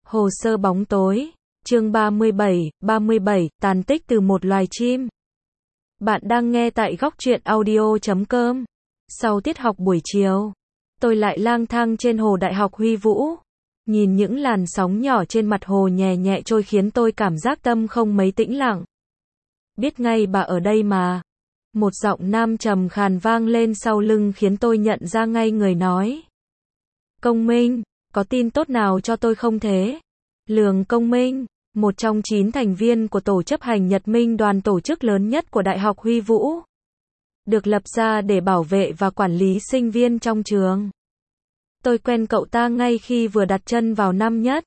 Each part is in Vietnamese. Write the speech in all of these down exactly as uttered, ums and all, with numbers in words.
Hồ sơ bóng tối, chương ba mươi bảy, ba mươi bảy, tàn tích từ một loài chim. Bạn đang nghe tại góc truyện audio chấm com. Sau tiết học buổi chiều, tôi lại lang thang trên hồ Đại học Huy Vũ. Nhìn những làn sóng nhỏ trên mặt hồ nhẹ nhẹ trôi khiến tôi cảm giác tâm không mấy tĩnh lặng. Biết ngay bà ở đây mà. Một giọng nam trầm khàn vang lên sau lưng khiến tôi nhận ra ngay người nói. Công Minh, có tin tốt nào cho tôi không thế? Lường Công Minh, một trong chín thành viên của tổ chấp hành Nhật Minh đoàn tổ chức lớn nhất của Đại học Huy Vũ. Được lập ra để bảo vệ và quản lý sinh viên trong trường. Tôi quen cậu ta ngay khi vừa đặt chân vào năm nhất.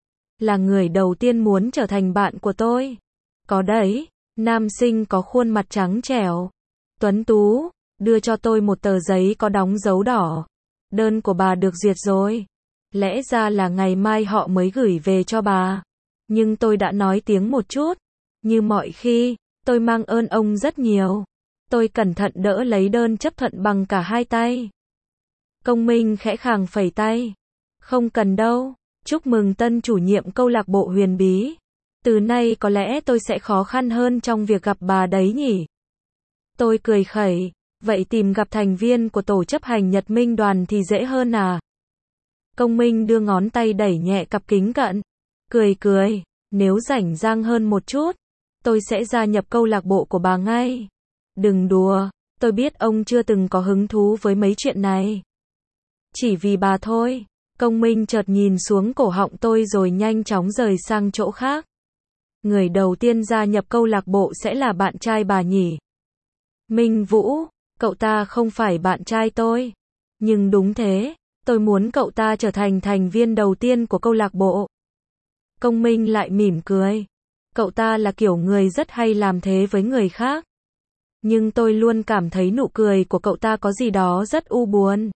Là người đầu tiên muốn trở thành bạn của tôi. Có đấy, nam sinh có khuôn mặt trắng trẻo, tuấn tú, đưa cho tôi một tờ giấy có đóng dấu đỏ. Đơn của bà được duyệt rồi. Lẽ ra là ngày mai họ mới gửi về cho bà. Nhưng tôi đã nói tiếng một chút. Như mọi khi, tôi mang ơn ông rất nhiều. Tôi cẩn thận đỡ lấy đơn chấp thuận bằng cả hai tay. Công Minh khẽ khàng phẩy tay. Không cần đâu. Chúc mừng tân chủ nhiệm câu lạc bộ Huyền Bí. Từ nay có lẽ tôi sẽ khó khăn hơn trong việc gặp bà đấy nhỉ. Tôi cười khẩy. Vậy tìm gặp thành viên của tổ chấp hành Nhật Minh đoàn thì dễ hơn à? Công Minh đưa ngón tay đẩy nhẹ cặp kính cận. Cười cười, nếu rảnh rang hơn một chút, tôi sẽ gia nhập câu lạc bộ của bà ngay. Đừng đùa, tôi biết ông chưa từng có hứng thú với mấy chuyện này. Chỉ vì bà thôi. Công Minh chợt nhìn xuống cổ họng tôi rồi nhanh chóng rời sang chỗ khác. Người đầu tiên gia nhập câu lạc bộ sẽ là bạn trai bà nhỉ? Minh Vũ, cậu ta không phải bạn trai tôi. Nhưng đúng thế, tôi muốn cậu ta trở thành thành viên đầu tiên của câu lạc bộ. Công Minh lại mỉm cười. Cậu ta là kiểu người rất hay làm thế với người khác. Nhưng tôi luôn cảm thấy nụ cười của cậu ta có gì đó rất u buồn.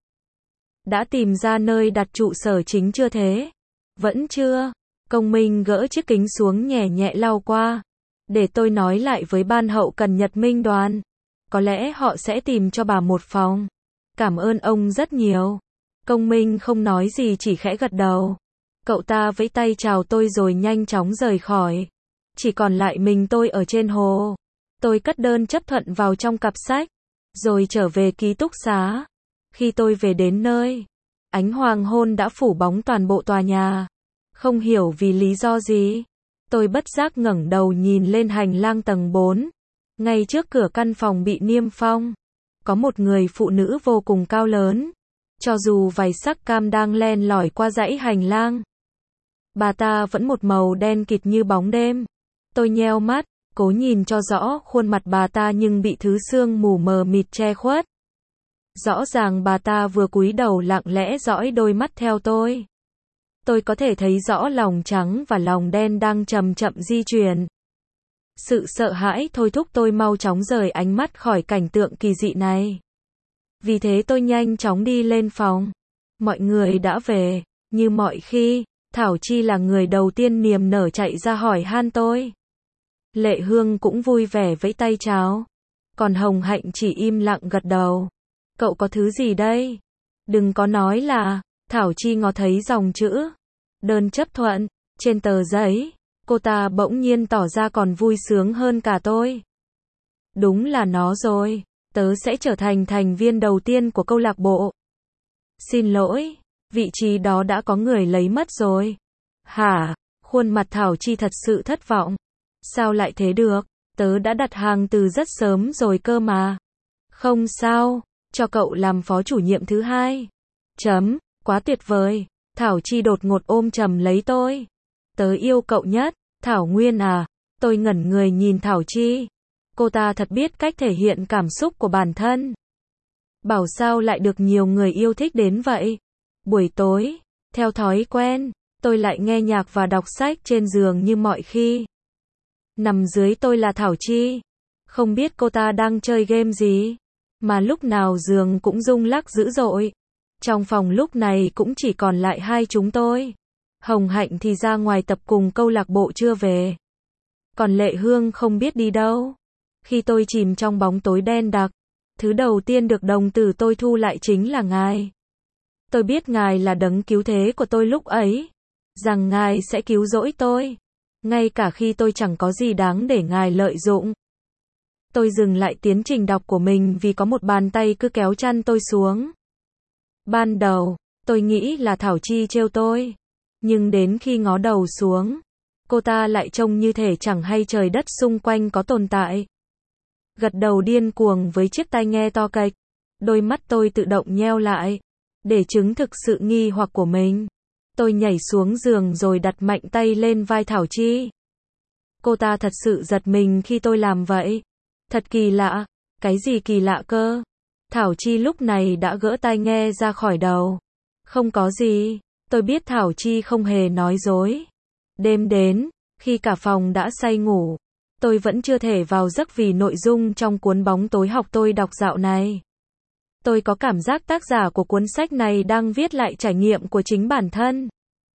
Đã tìm ra nơi đặt trụ sở chính chưa thế? Vẫn chưa. Công Minh gỡ chiếc kính xuống nhẹ nhẹ lau qua. Để tôi nói lại với ban hậu cần Nhật Minh đoàn. Có lẽ họ sẽ tìm cho bà một phòng. Cảm ơn ông rất nhiều. Công Minh không nói gì chỉ khẽ gật đầu. Cậu ta vẫy tay chào tôi rồi nhanh chóng rời khỏi. Chỉ còn lại mình tôi ở trên hồ. Tôi cất đơn chấp thuận vào trong cặp sách. Rồi trở về ký túc xá. Khi tôi về đến nơi, ánh hoàng hôn đã phủ bóng toàn bộ tòa nhà. Không hiểu vì lý do gì. Tôi bất giác ngẩng đầu nhìn lên hành lang tầng bốn. Ngay trước cửa căn phòng bị niêm phong. Có một người phụ nữ vô cùng cao lớn. Cho dù vài sắc cam đang len lỏi qua dãy hành lang. Bà ta vẫn một màu đen kịt như bóng đêm. Tôi nheo mắt, cố nhìn cho rõ khuôn mặt bà ta nhưng bị thứ sương mù mờ mịt che khuất. Rõ ràng bà ta vừa cúi đầu lặng lẽ dõi đôi mắt theo tôi. Tôi có thể thấy rõ lòng trắng và lòng đen đang chậm chậm di chuyển. Sự sợ hãi thôi thúc tôi mau chóng rời ánh mắt khỏi cảnh tượng kỳ dị này. Vì thế tôi nhanh chóng đi lên phòng. Mọi người đã về. Như mọi khi, Thảo Chi là người đầu tiên niềm nở chạy ra hỏi han tôi. Lệ Hương cũng vui vẻ vẫy tay chào. Còn Hồng Hạnh chỉ im lặng gật đầu. Cậu có thứ gì đây? Đừng có nói là. Thảo Chi ngó thấy dòng chữ đơn chấp thuận trên tờ giấy. Cô ta bỗng nhiên tỏ ra còn vui sướng hơn cả tôi. Đúng là nó rồi. Tớ sẽ trở thành thành viên đầu tiên của câu lạc bộ. Xin lỗi, vị trí đó đã có người lấy mất rồi. Hả? Khuôn mặt Thảo Chi thật sự thất vọng. Sao lại thế được? Tớ đã đặt hàng từ rất sớm rồi cơ mà. Không sao, cho cậu làm phó chủ nhiệm thứ hai. Chấm, quá tuyệt vời. Thảo Chi đột ngột ôm chầm lấy tôi. Tớ yêu cậu nhất. Thảo Nguyên à? Tôi ngẩn người nhìn Thảo Chi. Cô ta thật biết cách thể hiện cảm xúc của bản thân. Bảo sao lại được nhiều người yêu thích đến vậy. Buổi tối, theo thói quen, tôi lại nghe nhạc và đọc sách trên giường như mọi khi. Nằm dưới tôi là Thảo Chi. Không biết cô ta đang chơi game gì, mà lúc nào giường cũng rung lắc dữ dội. Trong phòng lúc này cũng chỉ còn lại hai chúng tôi. Hồng Hạnh thì ra ngoài tập cùng câu lạc bộ chưa về. Còn Lệ Hương không biết đi đâu. Khi tôi chìm trong bóng tối đen đặc, thứ đầu tiên được đồng tử tôi thu lại chính là ngài. Tôi biết ngài là đấng cứu thế của tôi lúc ấy. rằng ngài sẽ cứu rỗi tôi, ngay cả khi tôi chẳng có gì đáng để ngài lợi dụng. Tôi dừng lại tiến trình đọc của mình vì có một bàn tay cứ kéo chăn tôi xuống. Ban đầu, tôi nghĩ là Thảo Chi trêu tôi, nhưng đến khi ngó đầu xuống, cô ta lại trông như thể chẳng hay trời đất xung quanh có tồn tại. Gật đầu điên cuồng với chiếc tai nghe to cạch, đôi mắt tôi tự động nheo lại, để chứng thực sự nghi hoặc của mình. Tôi nhảy xuống giường rồi đặt mạnh tay lên vai Thảo Chi. Cô ta thật sự giật mình khi tôi làm vậy. Thật kỳ lạ. Cái gì kỳ lạ cơ? Thảo Chi lúc này đã gỡ tai nghe ra khỏi đầu. Không có gì. Tôi biết Thảo Chi không hề nói dối. Đêm đến, khi cả phòng đã say ngủ, tôi vẫn chưa thể vào giấc vì nội dung trong cuốn bóng tối học tôi đọc dạo này. Tôi có cảm giác tác giả của cuốn sách này đang viết lại trải nghiệm của chính bản thân.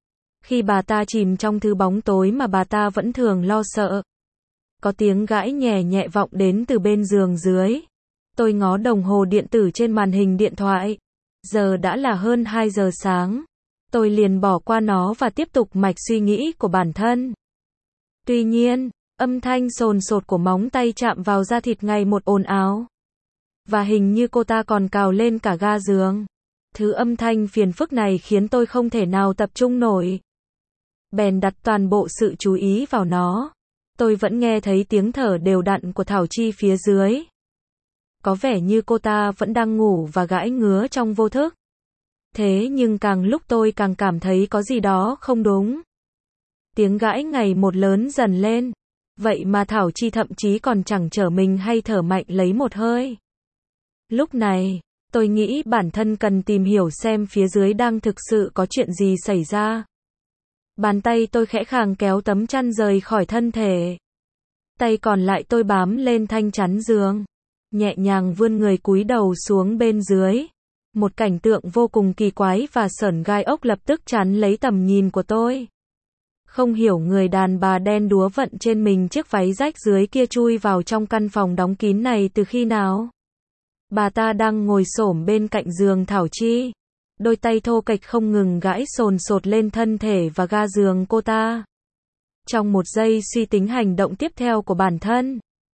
Khi bà ta chìm trong thứ bóng tối mà bà ta vẫn thường lo sợ. Có tiếng gãi nhẹ nhẹ vọng đến từ bên giường dưới. Tôi ngó đồng hồ điện tử trên màn hình điện thoại. Giờ đã là hơn hai giờ sáng. Tôi liền bỏ qua nó và tiếp tục mạch suy nghĩ của bản thân. Tuy nhiên, âm thanh sồn sột của móng tay chạm vào da thịt ngày một ồn ào. Và hình như cô ta còn cào lên cả ga giường. Thứ âm thanh phiền phức này khiến tôi không thể nào tập trung nổi. Bèn đặt toàn bộ sự chú ý vào nó. Tôi vẫn nghe thấy tiếng thở đều đặn của Thảo Chi phía dưới. Có vẻ như cô ta vẫn đang ngủ và gãi ngứa trong vô thức. Thế nhưng càng lúc tôi càng cảm thấy có gì đó không đúng. Tiếng gãi ngày một lớn dần lên. Vậy mà Thảo Chi thậm chí còn chẳng trở mình hay thở mạnh lấy một hơi. Lúc này, tôi nghĩ bản thân cần tìm hiểu xem phía dưới đang thực sự có chuyện gì xảy ra. Bàn tay tôi khẽ khàng kéo tấm chăn rời khỏi thân thể. Tay còn lại tôi bám lên thanh chắn giường. Nhẹ nhàng vươn người cúi đầu xuống bên dưới. Một cảnh tượng vô cùng kỳ quái và sởn gai ốc lập tức chắn lấy tầm nhìn của tôi. Không hiểu người đàn bà đen đúa vận trên mình chiếc váy rách dưới kia chui vào trong căn phòng đóng kín này từ khi nào. Bà ta đang ngồi xổm bên cạnh giường Thảo Chi. Đôi tay thô kệch không ngừng gãi sồn sột lên thân thể và ga giường cô ta. Trong một giây suy tính hành động tiếp theo của bản thân,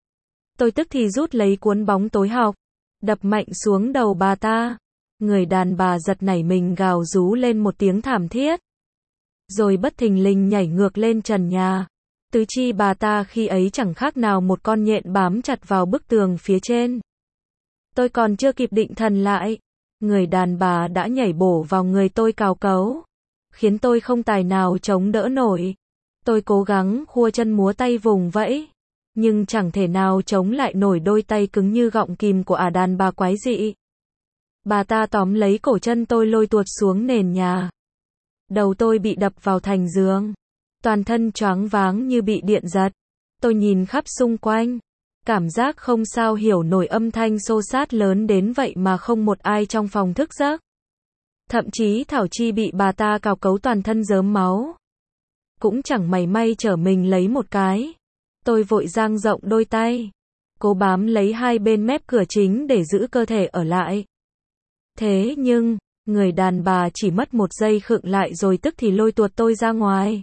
tôi tức thì rút lấy cuốn bóng tối học, đập mạnh xuống đầu bà ta. Người đàn bà giật nảy mình gào rú lên một tiếng thảm thiết. Rồi bất thình lình nhảy ngược lên trần nhà. Tứ chi bà ta khi ấy chẳng khác nào một con nhện bám chặt vào bức tường phía trên. Tôi còn chưa kịp định thần lại. Người đàn bà đã nhảy bổ vào người tôi cào cấu. Khiến tôi không tài nào chống đỡ nổi. Tôi cố gắng khua chân múa tay vùng vẫy. Nhưng chẳng thể nào chống lại nổi đôi tay cứng như gọng kìm của ả đàn bà quái dị. Bà ta tóm lấy cổ chân tôi lôi tuột xuống nền nhà. Đầu tôi bị đập vào thành giường. Toàn thân choáng váng như bị điện giật. Tôi nhìn khắp xung quanh. Cảm giác không sao hiểu nổi âm thanh xô xát lớn đến vậy mà không một ai trong phòng thức giấc. Thậm chí Thảo Chi bị bà ta cào cấu toàn thân rớm máu. Cũng chẳng mảy may trở mình lấy một cái. Tôi vội dang rộng đôi tay. Cố bám lấy hai bên mép cửa chính để giữ cơ thể ở lại. Thế nhưng, người đàn bà chỉ mất một giây khựng lại rồi tức thì lôi tuột tôi ra ngoài.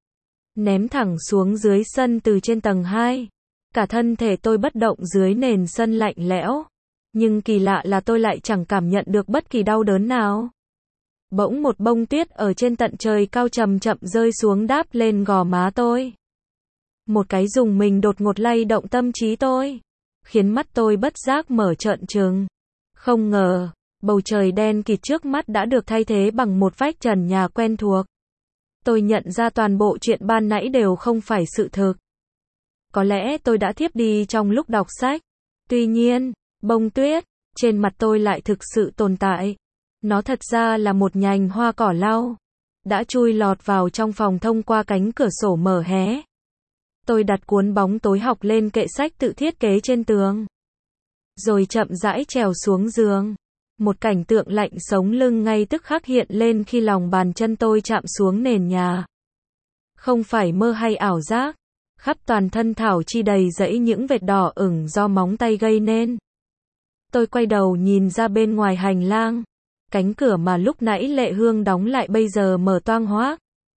Ném thẳng xuống dưới sân từ trên tầng hai. Cả thân thể tôi bất động dưới nền sân lạnh lẽo. Nhưng kỳ lạ là tôi lại chẳng cảm nhận được bất kỳ đau đớn nào. Bỗng một bông tuyết ở trên tận trời cao chậm chậm rơi xuống đáp lên gò má tôi. Một cái rùng mình đột ngột lay động tâm trí tôi. Khiến mắt tôi bất giác mở trợn trừng. Không ngờ, bầu trời đen kịt trước mắt đã được thay thế bằng một vách trần nhà quen thuộc. Tôi nhận ra toàn bộ chuyện ban nãy đều không phải sự thực. Có lẽ tôi đã thiếp đi trong lúc đọc sách. Tuy nhiên, bông tuyết trên mặt tôi lại thực sự tồn tại. Nó thật ra là một nhành hoa cỏ lau. Đã chui lọt vào trong phòng thông qua cánh cửa sổ mở hé. Tôi đặt cuốn bóng tối học lên kệ sách tự thiết kế trên tường. Rồi chậm rãi trèo xuống giường. Một cảnh tượng lạnh sống lưng ngay tức khắc hiện lên khi lòng bàn chân tôi chạm xuống nền nhà. Không phải mơ hay ảo giác. Khắp toàn thân Thảo Chi đầy rẫy những vệt đỏ ửng do móng tay gây nên. Tôi quay đầu nhìn ra bên ngoài hành lang. Cánh cửa mà lúc nãy Lệ Hương đóng lại bây giờ mở toang hoác.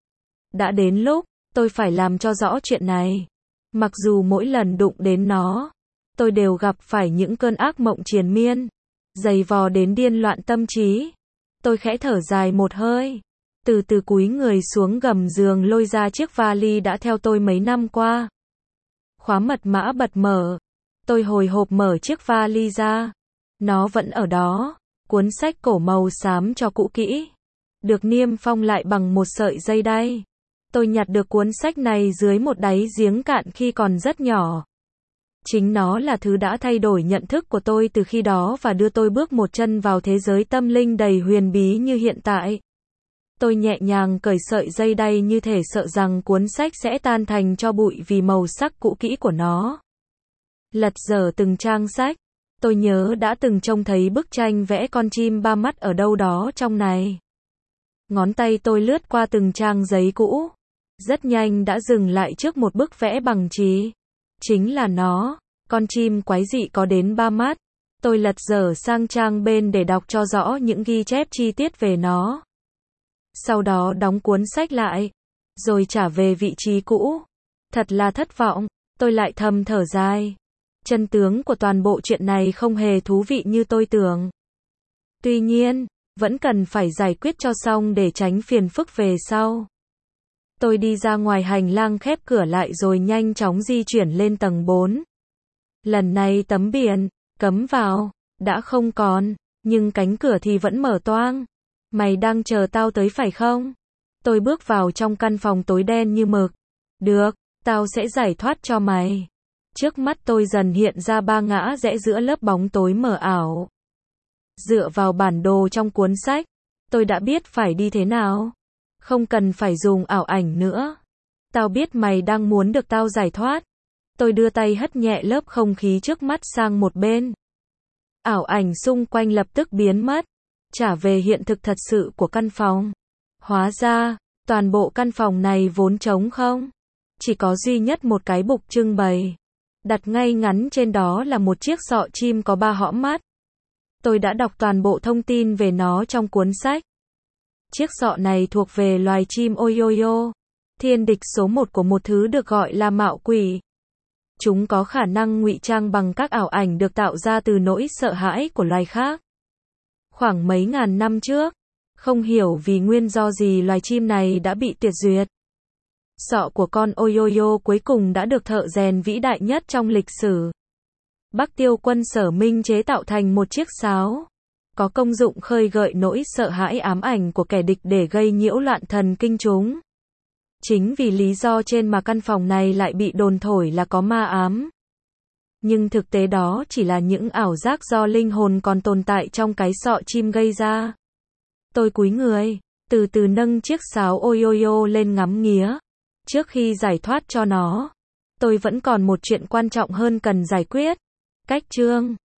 Đã đến lúc, tôi phải làm cho rõ chuyện này. Mặc dù mỗi lần đụng đến nó, tôi đều gặp phải những cơn ác mộng triền miên, dày vò đến điên loạn tâm trí. Tôi khẽ thở dài một hơi, từ từ cúi người xuống gầm giường lôi ra chiếc vali đã theo tôi mấy năm qua. Khóa mật mã bật mở, tôi hồi hộp mở chiếc vali ra. Nó vẫn ở đó, cuốn sách cổ màu xám cho cũ kỹ, được niêm phong lại bằng một sợi dây đay. Tôi nhặt được cuốn sách này dưới một đáy giếng cạn khi còn rất nhỏ. Chính nó là thứ đã thay đổi nhận thức của tôi từ khi đó và đưa tôi bước một chân vào thế giới tâm linh đầy huyền bí như hiện tại. Tôi nhẹ nhàng cởi sợi dây đay như thể sợ rằng cuốn sách sẽ tan thành tro bụi vì màu sắc cũ kỹ của nó. Lật dở từng trang sách, tôi nhớ đã từng trông thấy bức tranh vẽ con chim ba mắt ở đâu đó trong này. Ngón tay tôi lướt qua từng trang giấy cũ, rất nhanh đã dừng lại trước một bức vẽ bằng chì. Chính là nó, con chim quái dị có đến ba mắt. Tôi lật dở sang trang bên để đọc cho rõ những ghi chép chi tiết về nó. Sau đó đóng cuốn sách lại, rồi trả về vị trí cũ. Thật là thất vọng, tôi lại thầm thở dài. Chân tướng của toàn bộ chuyện này không hề thú vị như tôi tưởng. Tuy nhiên, vẫn cần phải giải quyết cho xong để tránh phiền phức về sau. Tôi đi ra ngoài hành lang khép cửa lại rồi nhanh chóng di chuyển lên tầng bốn. Lần này tấm biển, cấm vào, đã không còn, nhưng cánh cửa thì vẫn mở toang. Mày đang chờ tao tới phải không? Tôi bước vào trong căn phòng tối đen như mực. Được, tao sẽ giải thoát cho mày. Trước mắt tôi dần hiện ra ba ngã rẽ giữa lớp bóng tối mờ ảo. Dựa vào bản đồ trong cuốn sách, tôi đã biết phải đi thế nào. Không cần phải dùng ảo ảnh nữa. Tao biết mày đang muốn được tao giải thoát. Tôi đưa tay hất nhẹ lớp không khí trước mắt sang một bên. Ảo ảnh xung quanh lập tức biến mất, trả về hiện thực thật sự của căn phòng. Hóa ra, toàn bộ căn phòng này vốn trống không. Chỉ có duy nhất một cái bục trưng bày. Đặt ngay ngắn trên đó là một chiếc sọ chim có ba hõm mắt. Tôi đã đọc toàn bộ thông tin về nó trong cuốn sách. Chiếc sọ này thuộc về loài chim Oyoyo, thiên địch số một của một thứ được gọi là mạo quỷ. Chúng có khả năng ngụy trang bằng các ảo ảnh được tạo ra từ nỗi sợ hãi của loài khác. Khoảng mấy ngàn năm trước, không hiểu vì nguyên do gì loài chim này đã bị tuyệt diệt. Sọ của con Oyoyo cuối cùng đã được thợ rèn vĩ đại nhất trong lịch sử, Bắc Tiêu Quân Sở Minh chế tạo thành một chiếc sáo, có công dụng khơi gợi nỗi sợ hãi ám ảnh của kẻ địch để gây nhiễu loạn thần kinh chúng. Chính vì lý do trên mà căn phòng này lại bị đồn thổi là có ma ám. Nhưng thực tế đó chỉ là những ảo giác do linh hồn còn tồn tại trong cái sọ chim gây ra. Tôi cúi người, từ từ nâng chiếc sáo Oyoyo lên ngắm nghía. Trước khi giải thoát cho nó, tôi vẫn còn một chuyện quan trọng hơn cần giải quyết. Cách chương